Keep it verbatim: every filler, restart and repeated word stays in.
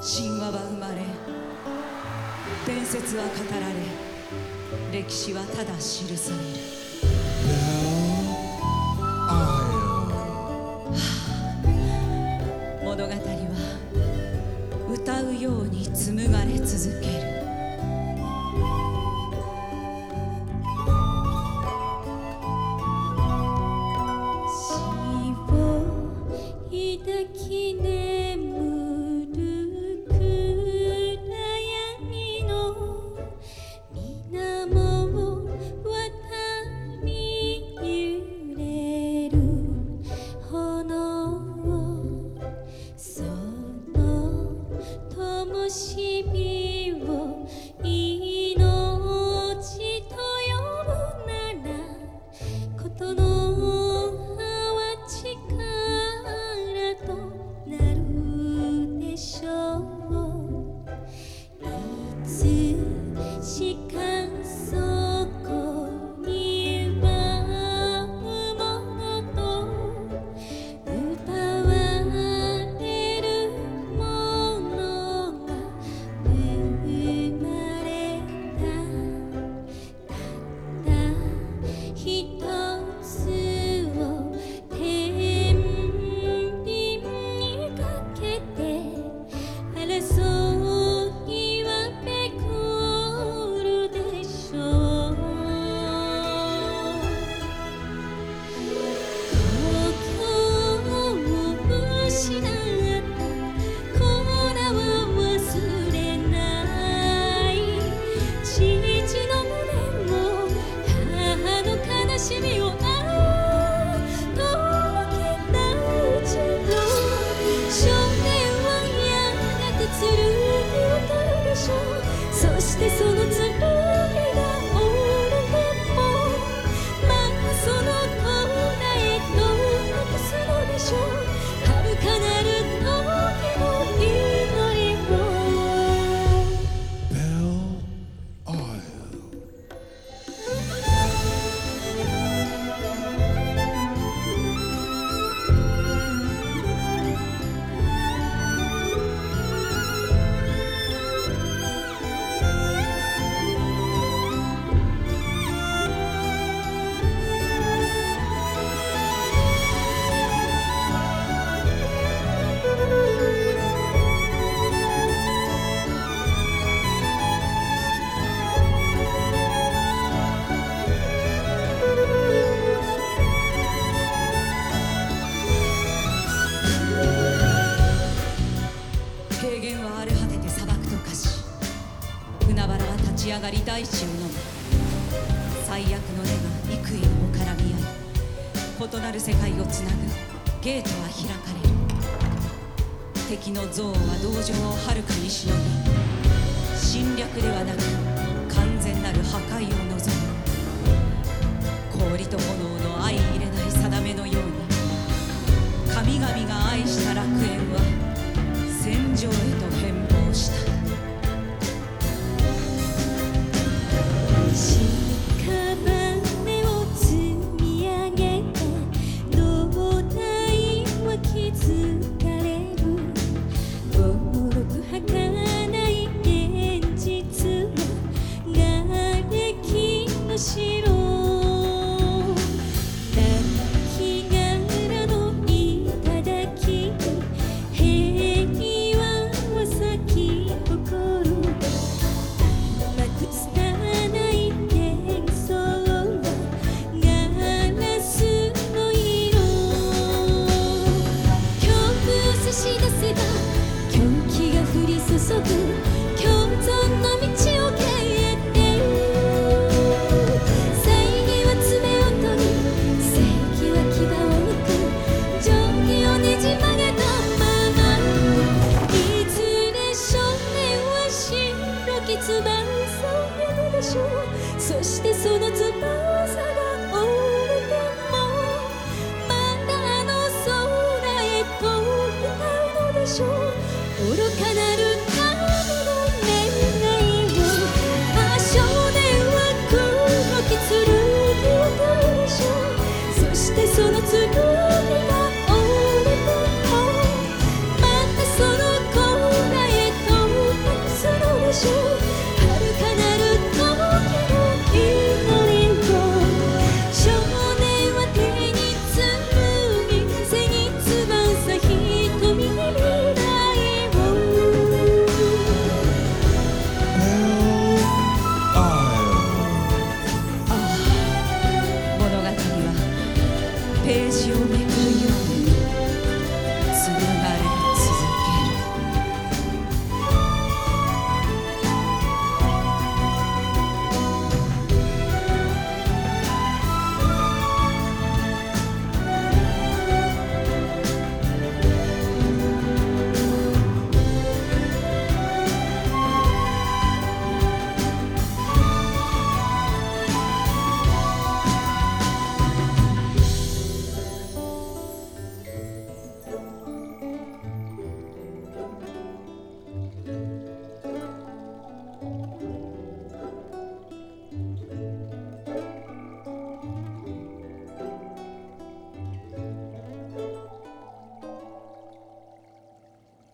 神話は生まれ、伝説は語られ、歴史はただ記される。物語は歌うように紡がれ続ける。 そしてその剣が折れても、またその粉へと託すのでしょう。遥かなる時の祈りを。 Belle Isle。 平原は荒れ果てて砂漠と化し、海原は立ち上がり大地を飲む。最悪の根が幾重にも絡み合い、異なる世界をつなぐゲートは開かれる。敵の憎悪は同情をはるかにしのぎ、侵略ではなく完全なる破壊を望む。氷と炎の相入れない定めのように、神々が愛した楽園は戦場へと変貌した。 屍を積み上げて胴体は気づかれる。脆く儚い現実の瓦礫の城。狂気が